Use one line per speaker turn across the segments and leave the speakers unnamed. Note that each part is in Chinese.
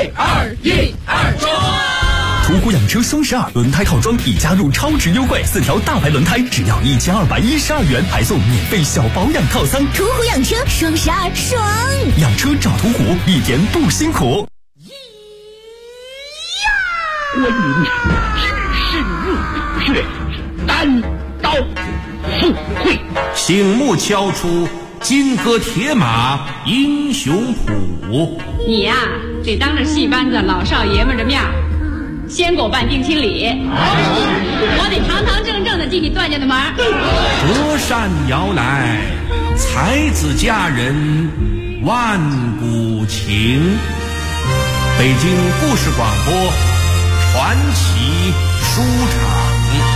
3、2、1、2，冲！
途虎养车双12轮胎套装已加入超值优惠，4条大牌轮胎只要1212元，还送免费小保养套餐。
途虎养车双12爽！
养车找途虎，一点不辛苦。
观音只身入虎穴，单刀赴会，
醒目敲出金戈铁马英雄谱。
你呀，得当着戏班子老少爷们的面先给我办定亲礼，我得堂堂正正的进你段家的门。
折扇摇来，才子佳人万古情。北京故事广播传奇书场。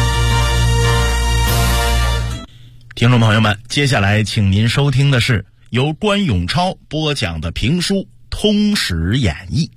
听众朋友们，接下来请您收听的是由关永超播讲的评书《通史演义》。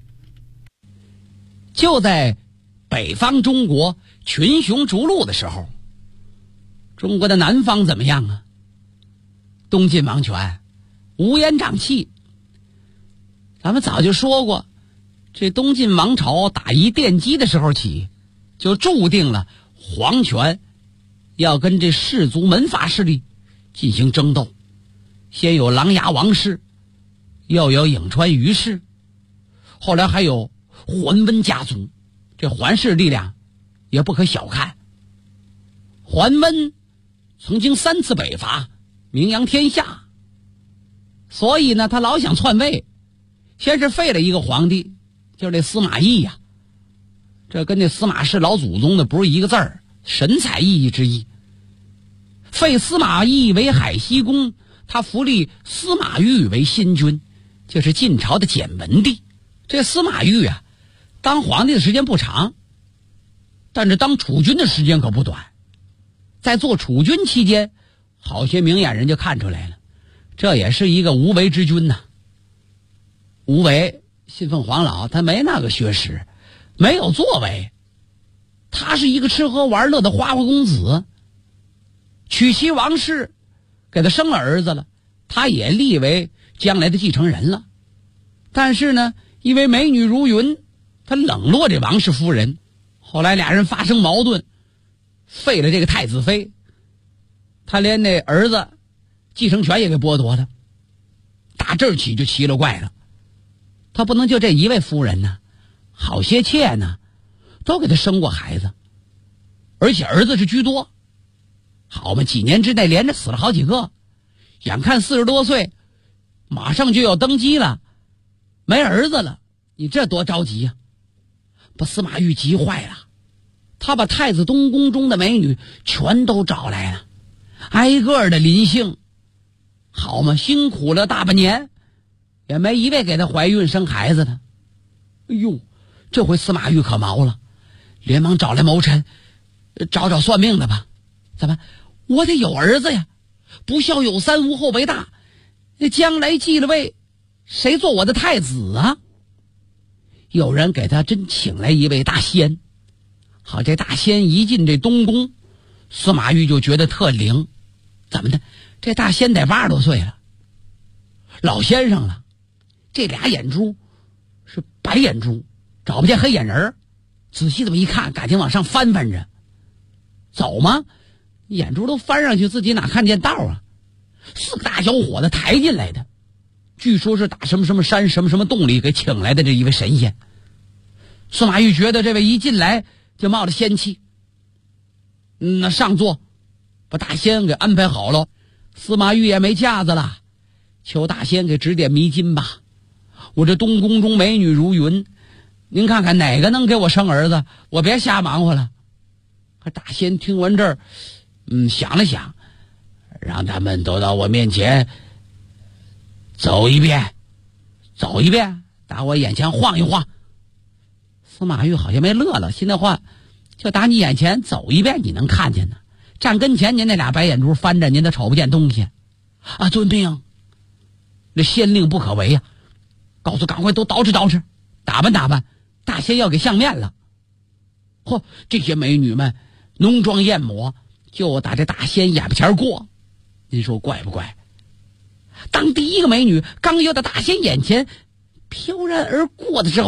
就在北方中国群雄逐鹿的时候，中国的南方怎么样啊？东晋王权乌烟瘴气。咱们早就说过，这东晋王朝打一奠基的时候起，就注定了皇权要跟这氏族门阀势力进行争斗。先有琅琊王氏，又有颍川于氏，后来还有桓温家族。这桓氏力量也不可小看。桓温曾经3次北伐，名扬天下，所以呢他老想篡位。先是废了一个皇帝，就是这司马懿呀，这跟那司马氏老祖宗的不是一个字儿，神采奕奕之意。废司马懿为海西公，他扶立司马昱为新君，就是晋朝的简文帝。这司马昱啊，当皇帝的时间不长，但是当储君的时间可不短。在做储君期间，好些明眼人就看出来了，这也是一个无为之君呐。无为信奉黄老，他没那个学识，没有作为，他是一个吃喝玩乐的花花公子。娶妻王氏，给他生了儿子了，他也立为将来的继承人了。但是呢，因为美女如云，他冷落这王氏夫人，后来俩人发生矛盾，废了这个太子妃，他连那儿子继承权也给剥夺了。打这儿起就奇了怪了，他不能就这一位夫人呢，好些妾呢都给他生过孩子，而且儿子是居多。好嘛，几年之内连着死了好几个，眼看40多岁马上就要登基了，没儿子了，你这多着急呀！把司马懿急坏了，他把太子东宫中的美女全都找来了，挨个的临幸。好嘛，辛苦了大半年，也没一位给他怀孕生孩子的。哎呦，这回司马懿可毛了，连忙找来谋臣，找算命的吧。怎么，我得有儿子呀，不孝有三，无后为大，将来继了位，谁做我的太子啊？有人给他真请来一位大仙。好，这大仙一进这东宫，司马懿就觉得特灵。怎么的？这大仙得80多岁了，老先生了，这俩眼珠是白眼珠，找不见黑眼仁，仔细这么一看，赶紧往上翻着。走吗？眼珠都翻上去，自己哪看见道啊？4个大小伙子抬进来的，据说是打什么什么山什么什么洞里给请来的这一位神仙。司马懿觉得这位一进来就冒着仙气，那上座，把大仙给安排好了。司马懿也没架子了，求大仙给指点迷津吧。我这东宫中美女如云，您看看哪个能给我生儿子，我别瞎忙活了。可大仙听完这儿想了想，让他们都到我面前走一遍，打我眼前晃一晃。司马懿好像没乐了，心里话，就打你眼前走一遍，你能看见呢？站跟前，您那俩白眼珠翻着，您都瞅不见东西啊！遵命，这先令不可违呀！告诉赶快都捯饬，打扮，大仙要给相面了。嚯，这些美女们浓妆艳抹，就打这大仙眼巴前过，您说怪不怪？当第一个美女刚要到大仙眼前飘然而过的时候，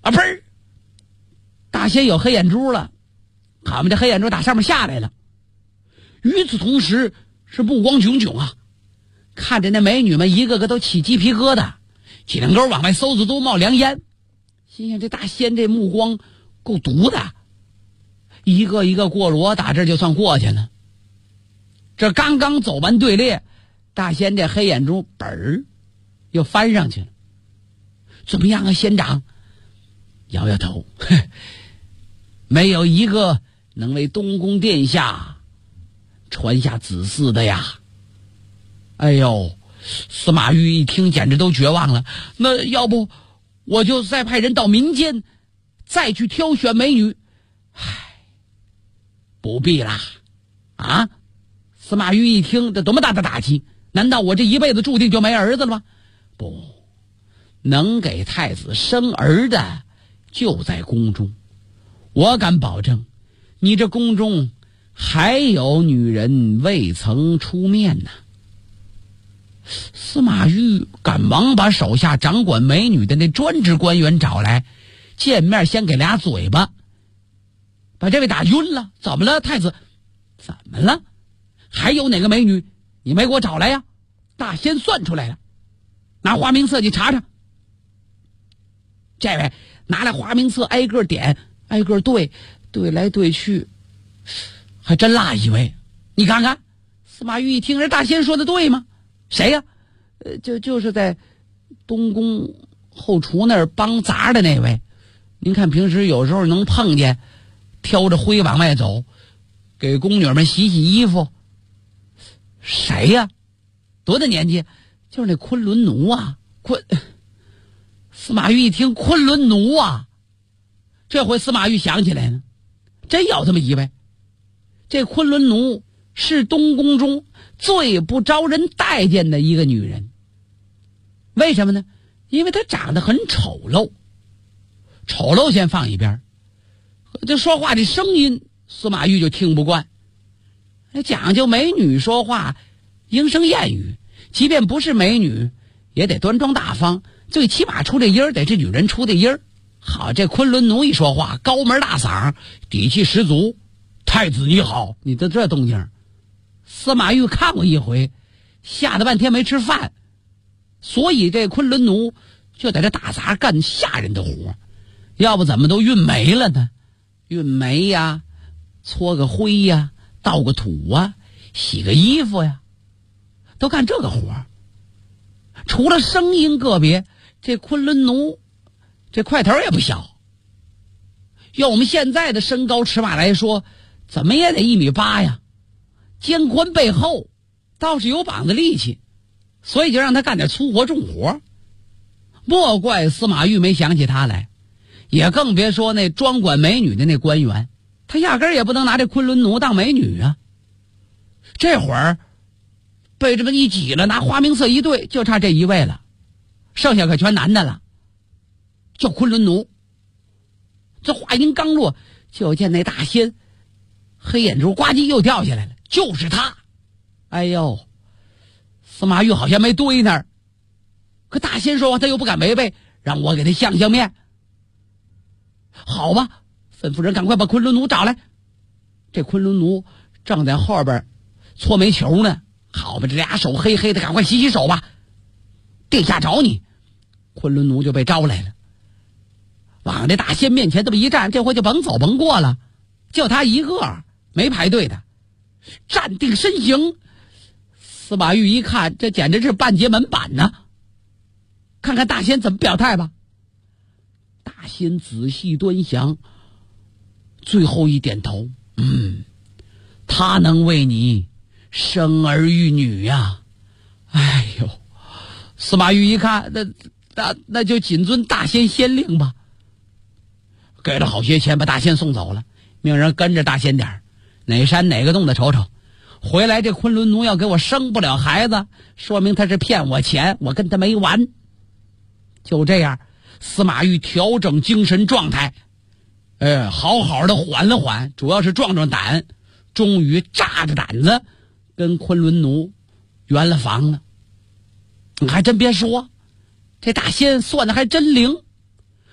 啊，砰！大仙有黑眼珠了，俺们这黑眼珠打上面下来了。与此同时，是目光炯炯啊，看着那美女们一个个都起鸡皮疙瘩，脊梁沟往外嗖嗖都冒凉烟。心想这大仙这目光够毒的，一个一个过罗打这就算过去了。这刚刚走完队列，大仙这黑眼珠本儿又翻上去了。怎么样啊，仙长？摇摇头，没有一个能为东宫殿下传下子嗣的呀。哎呦，司马懿一听简直都绝望了。那要不我就再派人到民间再去挑选美女。唉，不必啦。啊，司马懿一听这多么大的打击，难道我这一辈子注定就没儿子了吗？不，能给太子生儿的就在宫中，我敢保证你这宫中还有女人未曾出面呢。司马懿赶忙把手下掌管美女的那专职官员找来，见面先给俩嘴巴，把这位打晕了。怎么了，太子？怎么了？还有哪个美女你没给我找来呀？大仙算出来了，拿花名册你查查。这位拿来花名册挨个点，挨个对来对去，还真落一位。你看看，司马懿一听，这大仙说的对吗？谁呀？就是在东宫后厨那儿帮杂的那位。您看平时有时候能碰见，挑着灰往外走，给宫女们洗洗衣服。谁呀？多大年纪？就是那昆仑奴啊。司马懿一听昆仑奴啊，这回司马懿想起来呢，真有这么一位。这昆仑奴是东宫中最不招人待见的一个女人。为什么呢？因为她长得很丑陋。丑陋先放一边，这说话的声音司马懿就听不惯。讲究美女说话莺声燕语，即便不是美女也得端庄大方，最起码出这音儿得是女人出的音儿。好，这昆仑奴一说话高门大嗓，底气十足。太子你好，你的这动静，司马懿看过一回，吓得半天没吃饭。所以这昆仑奴就在这打杂干吓人的活，要不怎么都运煤了呢？运煤呀，搓个灰呀，倒个土啊，洗个衣服呀，都干这个活。除了声音个别，这昆仑奴这块头也不小。要我们现在的身高尺码来说，怎么也得1.8米呀，肩宽背厚，倒是有膀子力气，所以就让他干点粗活重活。莫怪司马懿没想起他来，也更别说那专管美女的那官员，他压根儿也不能拿这昆仑奴当美女啊。这会儿被这么一挤了，拿花名册一对，就差这一位了，剩下可全男的了，叫昆仑奴。这话音刚落，就见那大仙黑眼珠呱唧又掉下来了，就是他。哎呦，司马懿好像没对那儿，可大仙说话他又不敢违背，让我给他相面。好吧，吩咐人赶快把昆仑奴找来。这昆仑奴正在后边搓煤球呢。好吧，这俩手黑黑的，赶快洗洗手吧。殿下找你。昆仑奴就被招来了，往这大仙面前这么一站，这回就甭走甭过了，就他一个没排队的，站定身形。司马懿一看，这简直是半截门板呢。看看大仙怎么表态吧。大仙仔细端详，最后一点头，他能为你生儿育女呀。哎呦，司马懿一看，那就谨遵大仙仙令吧。给了好些钱，把大仙送走了，命人跟着大仙点儿，哪山哪个洞的瞅瞅。回来这昆仑奴要给我生不了孩子，说明他是骗我钱，我跟他没完。就这样，司马懿调整精神状态，好好的缓了缓，主要是壮壮胆，终于炸着胆子跟昆仑奴圆了房了。你还真别说，这大仙算的还真灵。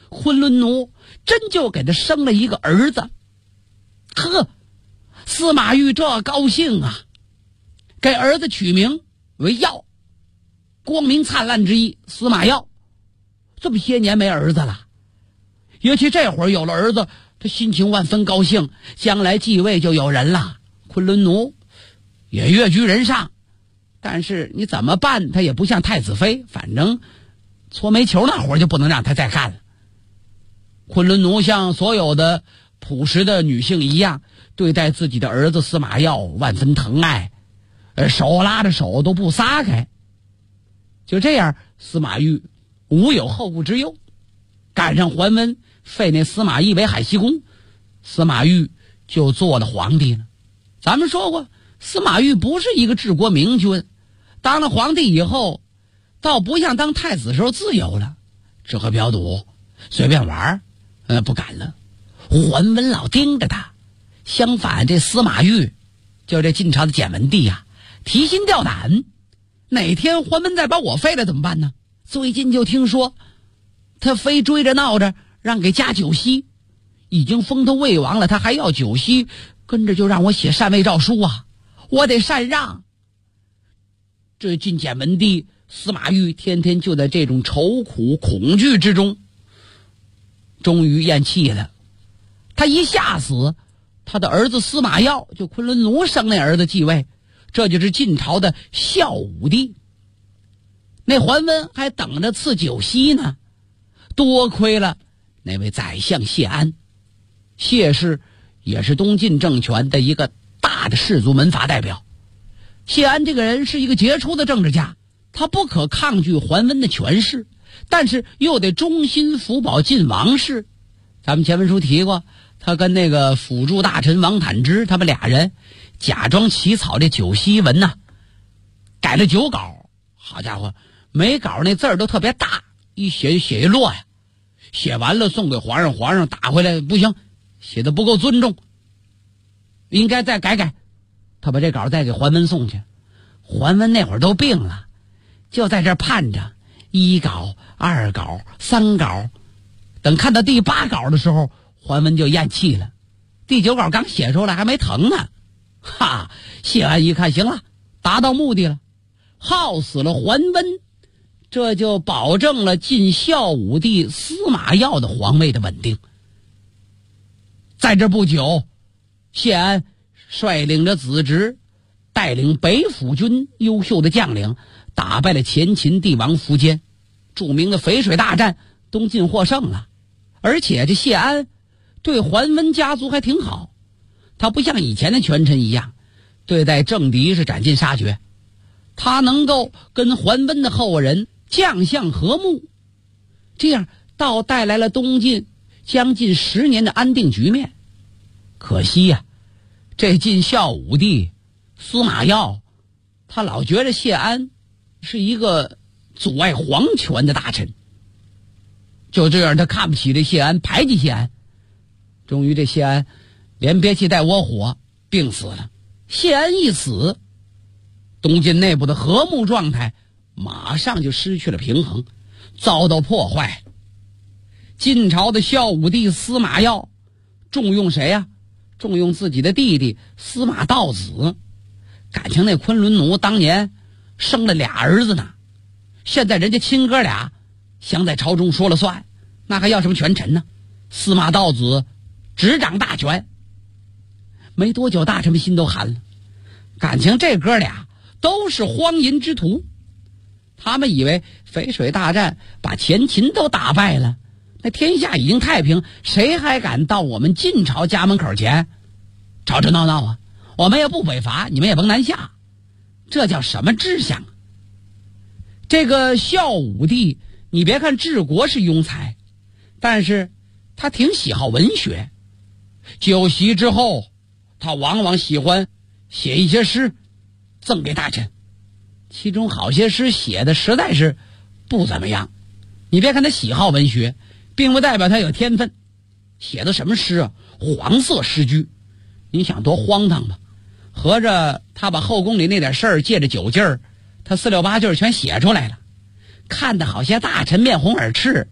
昆仑奴真就给他生了一个儿子。呵，司马懿这高兴啊，给儿子取名为耀，光明灿烂之意，司马曜。这么些年没儿子了，尤其这会儿有了儿子，他心情万分高兴，将来继位就有人了。昆仑奴也跃居人上，但是你怎么办他也不像太子妃，反正搓煤球那活就不能让他再干了。昆仑奴像所有的朴实的女性一样，对待自己的儿子司马曜万分疼爱，手拉着手都不撒开。就这样，司马懿无有后顾之忧，赶上桓温废那司马懿为海西公，司马懿就做了皇帝了。咱们说过，司马懿不是一个治国明君，当了皇帝以后倒不像当太子时候自由了，吃喝嫖赌随便玩，不敢了。桓温老盯着他，相反这司马懿就这晋朝的简文帝呀，提心吊胆，哪天桓温再把我废了怎么办呢？最近就听说他非追着闹着让给加九锡，已经封他魏王了，他还要九锡，跟着就让我写禅位诏书啊，我得禅让。这晋简文帝司马懿天天就在这种愁苦恐惧之中，终于咽气了。他一下死，他的儿子司马曜就昆仑奴生那儿子继位，这就是晋朝的孝武帝。那桓温还等着赐九锡呢，多亏了那位宰相谢安。谢氏也是东晋政权的一个大的氏族门阀代表。谢安这个人是一个杰出的政治家，他不可抗拒桓温的权势，但是又得忠心辅保晋王室。咱们前文书提过，他跟那个辅助大臣王坦之他们俩人假装起草这九锡文呢，改了9稿。好家伙，每稿那字儿都特别大，一写就写一摞呀。写完了送给皇上，皇上打回来不行，写的不够尊重，应该再改改。他把这稿再给桓温送去。桓温那会儿都病了，就在这盼着1稿、2稿、3稿，等看到第8稿的时候，桓温就咽气了。第9稿刚写出来还没疼呢。哈，谢安一看行了，达到目的了，耗死了桓温，这就保证了晋孝武帝司马曜的皇位的稳定。在这不久，谢安率领着子侄，带领北府军优秀的将领，打败了前秦帝王苻坚，著名的淝水大战，东晋获胜了。而且这谢安对桓温家族还挺好，他不像以前的权臣一样对待政敌是斩尽杀绝，他能够跟桓温的后人将相和睦，这样倒带来了东晋将近10年的安定局面。可惜呀，这晋孝武帝司马曜他老觉得谢安是一个阻碍皇权的大臣，就这样他看不起这谢安，排挤谢安。终于这谢安连憋气带窝火病死了。谢安一死，东晋内部的和睦状态马上就失去了平衡，遭到破坏。晋朝的孝武帝司马曜重用谁呀？重用自己的弟弟司马道子。感情那昆仑奴当年生了俩儿子呢，现在人家亲哥俩想在朝中说了算，那还要什么权臣呢？司马道子执掌大权。没多久大臣们心都寒了，感情这哥俩都是荒淫之徒。他们以为淝水大战把前秦都打败了，那天下已经太平，谁还敢到我们晋朝家门口前吵吵闹闹啊？我们也不北伐，你们也甭南下，这叫什么志向？这个孝武帝，你别看治国是庸才，但是他挺喜好文学。酒席之后，他往往喜欢写一些诗赠给大臣，其中好些诗写的实在是不怎么样。你别看他喜好文学，并不代表他有天分。写的什么诗啊？黄色诗句，你想多荒唐吧？合着他把后宫里那点事儿借着酒劲儿，他4、6、8句全写出来了，看得好些大臣面红耳赤，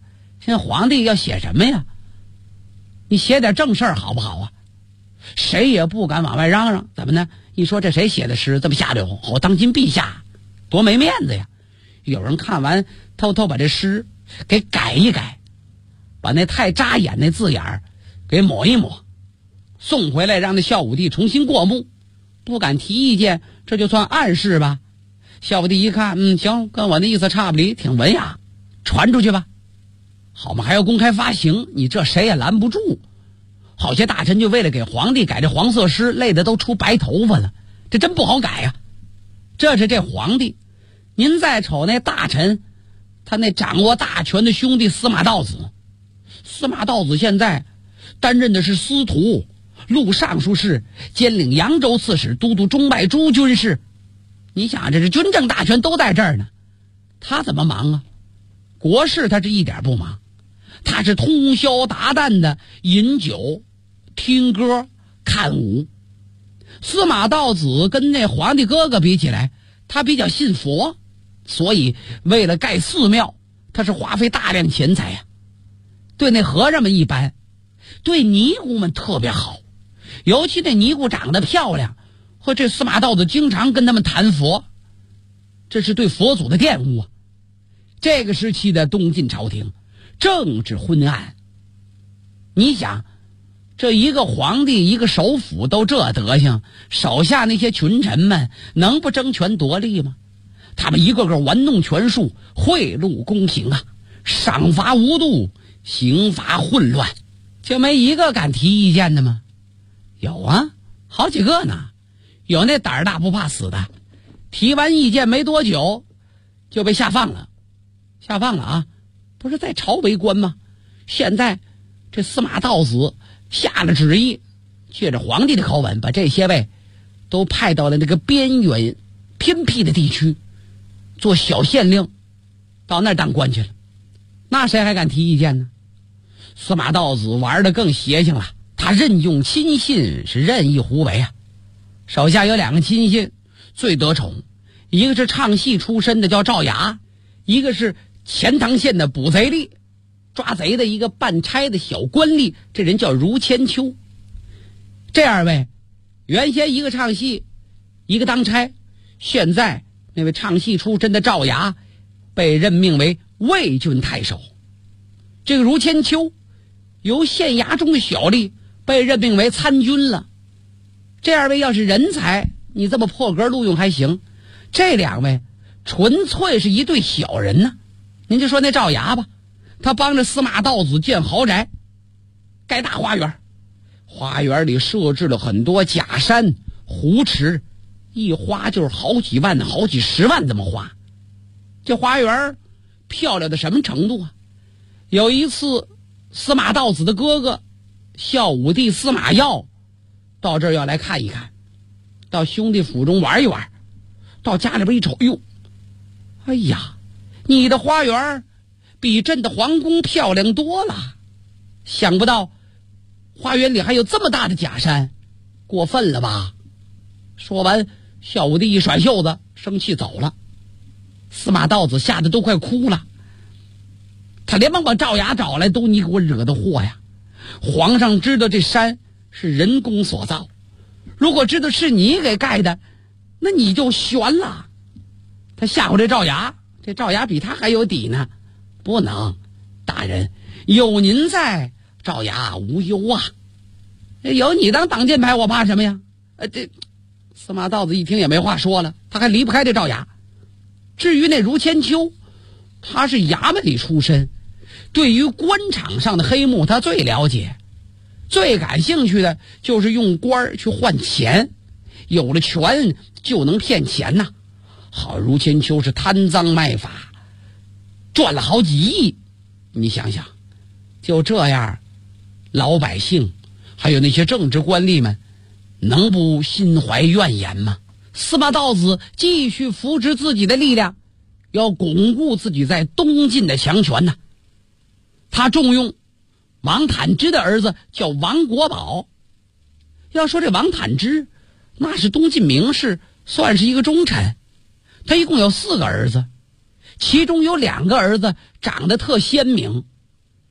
现在皇帝要写什么呀？你写点正事儿好不好啊？谁也不敢往外嚷嚷，怎么呢？一说这谁写的诗这么下流，我当今陛下多没面子呀！有人看完偷偷把这诗给改一改，把那太扎眼那字眼儿给抹一抹，送回来让那孝武帝重新过目，不敢提意见，这就算暗示吧。孝武帝一看，行，跟我的意思差不离，挺文雅，传出去吧。好嘛，还要公开发行，你这谁也拦不住。好些大臣就为了给皇帝改这黄色诗，累得都出白头发了，这真不好改呀。这是这皇帝，您再瞅那大臣，他那掌握大权的兄弟司马道子。司马道子现在担任的是司徒、录尚书事，兼领扬州刺史，都督中外诸军事。你想，这是军政大权都在这儿呢，他怎么忙啊？国事他是一点不忙，他是通宵达旦的饮酒、听歌、看舞。司马道子跟那皇帝哥哥比起来，他比较信佛，所以为了盖寺庙，他是花费大量钱财呀。对那和尚们一般，对尼姑们特别好，尤其那尼姑长得漂亮，和这司马道子经常跟他们谈佛，这是对佛祖的玷污啊。这个时期的东晋朝廷政治昏暗，你想，这一个皇帝一个首辅都这德行，手下那些群臣们能不争权夺利吗？他们一个个玩弄权术，贿赂公平啊，赏罚无度，刑罚混乱，就没一个敢提意见的吗？有啊，好几个呢。有那胆儿大不怕死的，提完意见没多久就被下放了。下放了啊，不是在朝为官吗？现在这司马道子下了旨意，借着皇帝的口吻，把这些位都派到了那个边远偏僻的地区做小县令，到那儿当官去了。那谁还敢提意见呢？司马道子玩得更邪性了，他任用亲信是任意胡为啊。手下有2个亲信最得宠，一个是唱戏出身的叫赵雅，一个是钱塘县的捕贼吏，抓贼的一个办差的小官吏，这人叫如千秋。这2位原先一个唱戏一个当差，现在那位唱戏出身的赵雅被任命为魏郡太守，这个如千秋由县衙中的小吏被任命为参军了。这2位要是人才，你这么破格录用还行，这2位纯粹是一对小人呢。您就说那赵雅吧，他帮着司马道子建豪宅，盖大花园，花园里设置了很多假山、湖池，一花就是好几万、好几十万这么花。这花园漂亮的什么程度啊？有一次司马道子的哥哥孝武帝司马曜到这儿要来看一看，到兄弟府中玩一玩，到家里边一瞅，哟，哎呀，你的花园比朕的皇宫漂亮多了，想不到花园里还有这么大的假山，过分了吧？说完，孝武帝一甩袖子，生气走了。司马道子吓得都快哭了，他连忙把赵雅找来，都你给我惹的祸呀！皇上知道这山是人工所造，如果知道是你给盖的，那你就悬了。他吓唬这赵雅，这赵雅比他还有底呢。不能，大人有您在，赵雅无忧啊。有你当挡箭牌，我怕什么呀？这司马道子一听也没话说了，他还离不开这赵雅。至于那如千秋，他是衙门里出身，对于官场上的黑幕他最了解，最感兴趣的就是用官去换钱，有了权就能骗钱呐。好，如千秋是贪赃卖法，赚了好几亿。你想想，就这样，老百姓还有那些政治官吏们能不心怀怨言吗？司马道子继续扶持自己的力量，要巩固自己在东晋的强权呢。他重用王坦之的儿子叫王国宝。要说这王坦之，那是东晋名士，算是一个忠臣。他一共有4个儿子，其中有2个儿子长得特鲜明，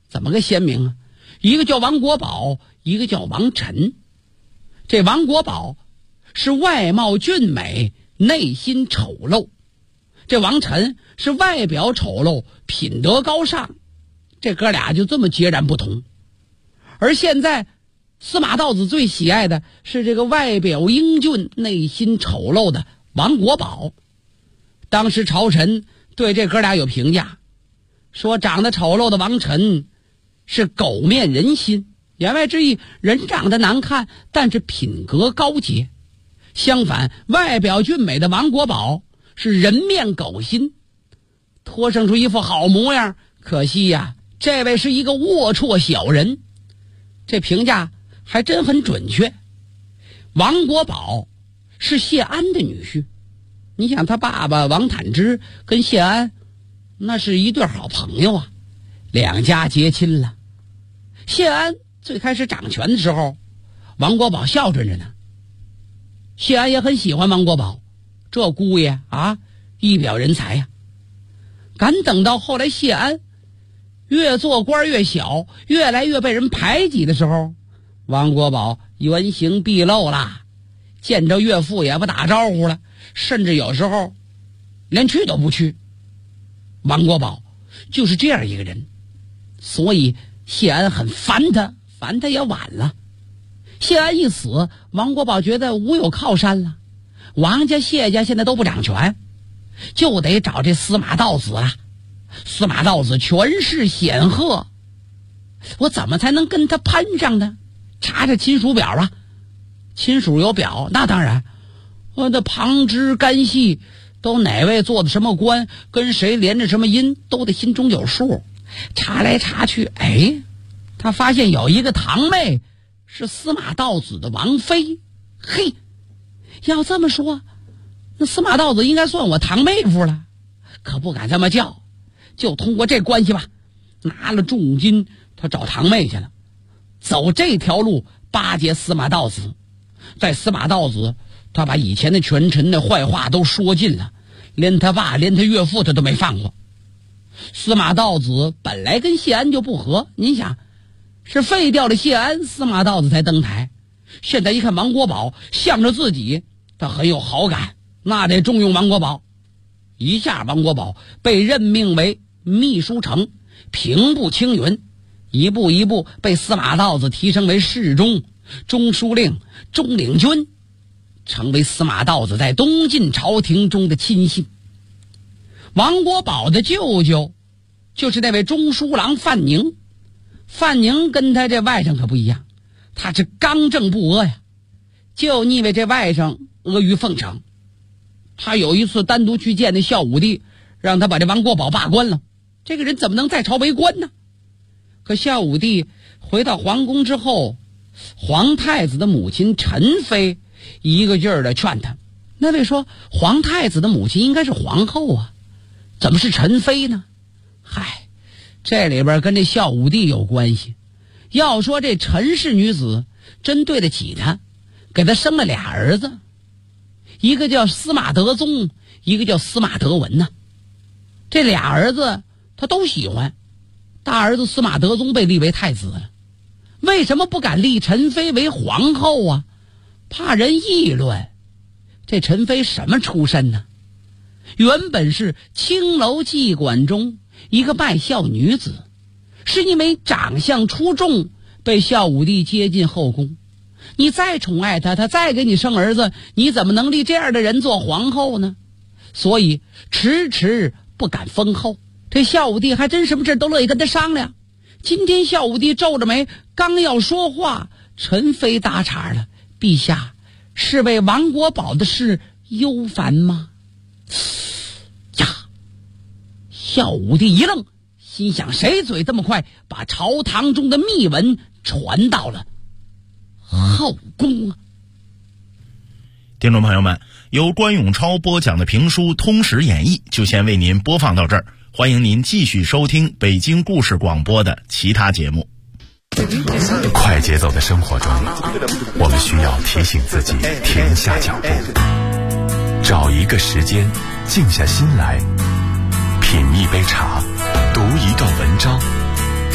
怎么个鲜明啊？一个叫王国宝，一个叫王晨。这王国宝是外貌俊美，内心丑陋；这王晨是外表丑陋，品德高尚。这哥俩就这么截然不同。而现在司马道子最喜爱的是这个外表英俊、内心丑陋的王国宝。当时朝臣对这哥俩有评价，说长得丑陋的王晨是狗面人心，言外之意，人长得难看，但是品格高洁。相反，外表俊美的王国宝是人面狗心，托生出一副好模样。可惜呀，这位是一个龌龊小人。这评价还真很准确。王国宝是谢安的女婿，你想他爸爸王坦之跟谢安那是一对好朋友啊，两家结亲了。谢安最开始掌权的时候，王国宝孝顺着呢，谢安也很喜欢王国宝，这姑爷啊，一表人才呀。敢等到后来谢安越做官越小，越来越被人排挤的时候，王国宝原形毕露了，见着岳父也不打招呼了，甚至有时候连去都不去。王国宝就是这样一个人，所以谢安很烦他，烦他也晚了。谢安一死，王国宝觉得无有靠山了，王家谢家现在都不掌权，就得找这司马道子了。司马道子权势显赫，我怎么才能跟他攀上呢？查查亲属表啊，亲属有表，那当然，我的旁支干系都哪位做的什么官，跟谁连着什么姻，都得心中有数。查来查去，哎，他发现有一个堂妹是司马道子的王妃。嘿，要这么说，那司马道子应该算我堂妹夫了，可不敢这么叫，就通过这关系吧，拿了重金，他找堂妹去了，走这条路巴结司马道子。在司马道子，他把以前的权臣的坏话都说尽了，连他爸连他岳父他都没放过。司马道子本来跟谢安就不和，您想是废掉了谢安，司马道子才登台。现在一看王国宝向着自己，他很有好感，那得重用王国宝。一下王国宝被任命为秘书丞，平步青云，一步一步被司马道子提升为侍中、中书令、中领军，成为司马道子在东晋朝廷中的亲信。王国宝的舅舅就是那位中书郎范宁，范宁跟他这外甥可不一样，他是刚正不阿呀，就腻歪这外甥阿谀奉承。他有一次单独去见那孝武帝，让他把这王国宝罢官了，这个人怎么能在朝为官呢？可孝武帝回到皇宫之后，皇太子的母亲陈妃一个劲儿的劝他。那位说皇太子的母亲应该是皇后啊，怎么是陈妃呢？嗨，这里边跟这孝武帝有关系。要说这陈氏女子真对得起他，给他生了俩儿子，一个叫司马德宗，一个叫司马德文呢。这俩儿子他都喜欢，大儿子司马德宗被立为太子了，为什么不敢立陈妃为皇后啊？怕人议论。这陈妃什么出身呢？原本是青楼妓馆中一个卖笑女子，是因为长相出众被孝武帝接进后宫。你再宠爱她，她再给你生儿子，你怎么能立这样的人做皇后呢？所以迟迟不敢封后。这孝武帝还真什么事都乐意跟他商量。今天孝武帝皱着眉刚要说话，陈妃搭茬了：陛下是为王国宝的事忧烦吗？呀！孝武帝一愣，心想谁嘴这么快，把朝堂中的密文传到了后宫啊！
听众朋友们，由关永超播讲的评书《通史演义》就先为您播放到这儿，欢迎您继续收听北京故事广播的其他节目。
快节奏的生活中，我们需要提醒自己停下脚步，找一个时间静下心来，品一杯茶，读一段文章，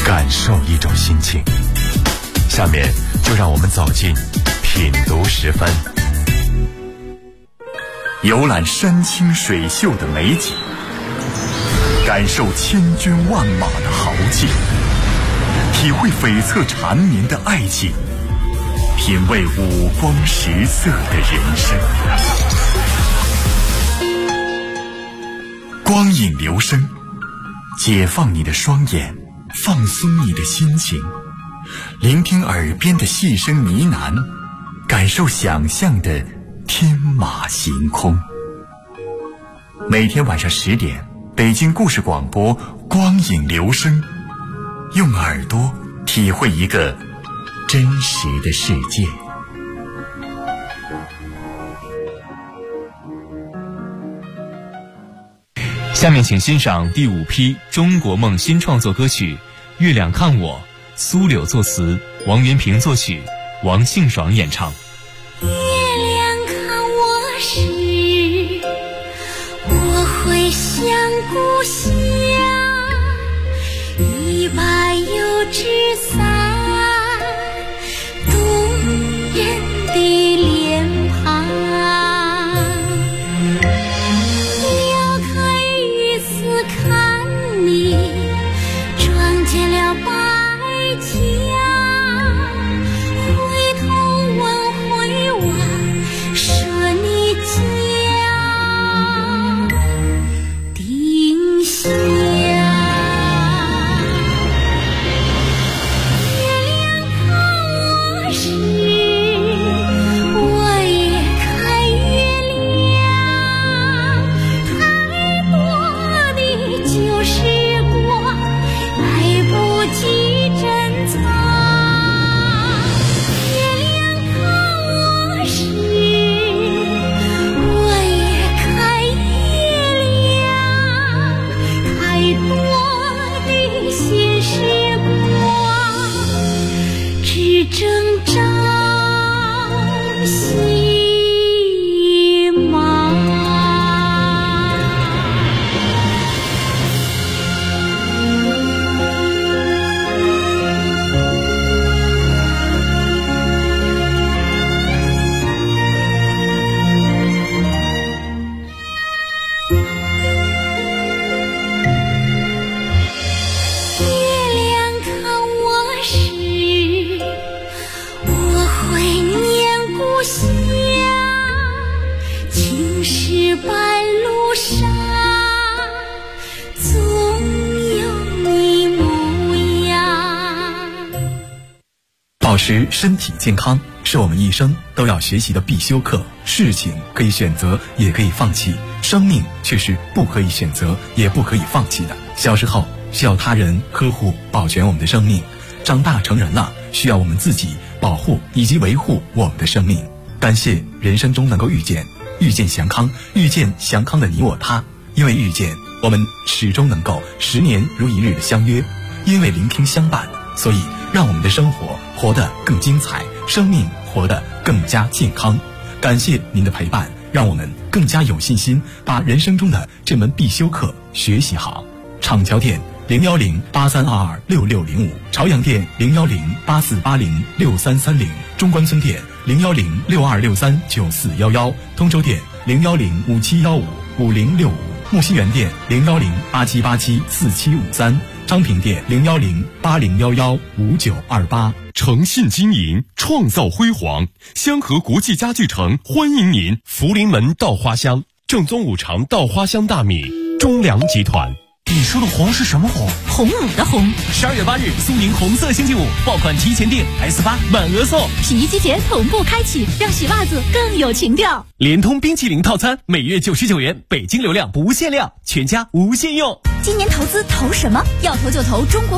感受一种心情。下面就让我们走进品读时分，
游览山清水秀的美景，感受千军万马的豪气，体会悱恻缠绵的爱情，品味五光十色的人生。光影流声，解放你的双眼，放松你的心情，聆听耳边的细声呢喃，感受想象的天马行空。每天晚上10点，北京故事广播光影流声，用耳朵体会一个真实的世界。
下面请欣赏第5批中国梦新创作歌曲《月亮看我》，苏柳作词，王元平作曲，王信爽演唱。
月亮看我时，我会想故乡，一把油纸伞，动人的脸庞。撩开雨丝看你，撞见了白墙，回头问回望，说你家丁香。
保持身体健康是我们一生都要学习的必修课。事情可以选择，也可以放弃，生命却是不可以选择，也不可以放弃的。小时候需要他人呵护保全我们的生命，长大成人了，需要我们自己保护以及维护我们的生命。感谢人生中能够遇见祥康，遇见祥康的你我他。因为遇见，我们始终能够10年如一日的相约；因为聆听相伴，所以让我们的生活活得更精彩，生命活得更加健康。感谢您的陪伴，让我们更加有信心把人生中的这门必修课学习好。厂桥店01083226605，朝阳店01084806330，中关村店01062639411，通州店01057155065，木樨园店01087874753，昌平店01080115928。
诚信经营，创造辉煌。香河国际家具城欢迎您！福临门稻花香，正宗五常稻花香大米，中粮集团。
你说的红是什么红？
红舞的红。
12月8日，苏宁红色星期五，爆款提前订 S8 满额送，
洗衣机前同步开启，让洗袜子更有情调。
联通冰淇淋套餐每月99元，北京流量不限量，全家无限用。
今年投资投什么？要投就投中国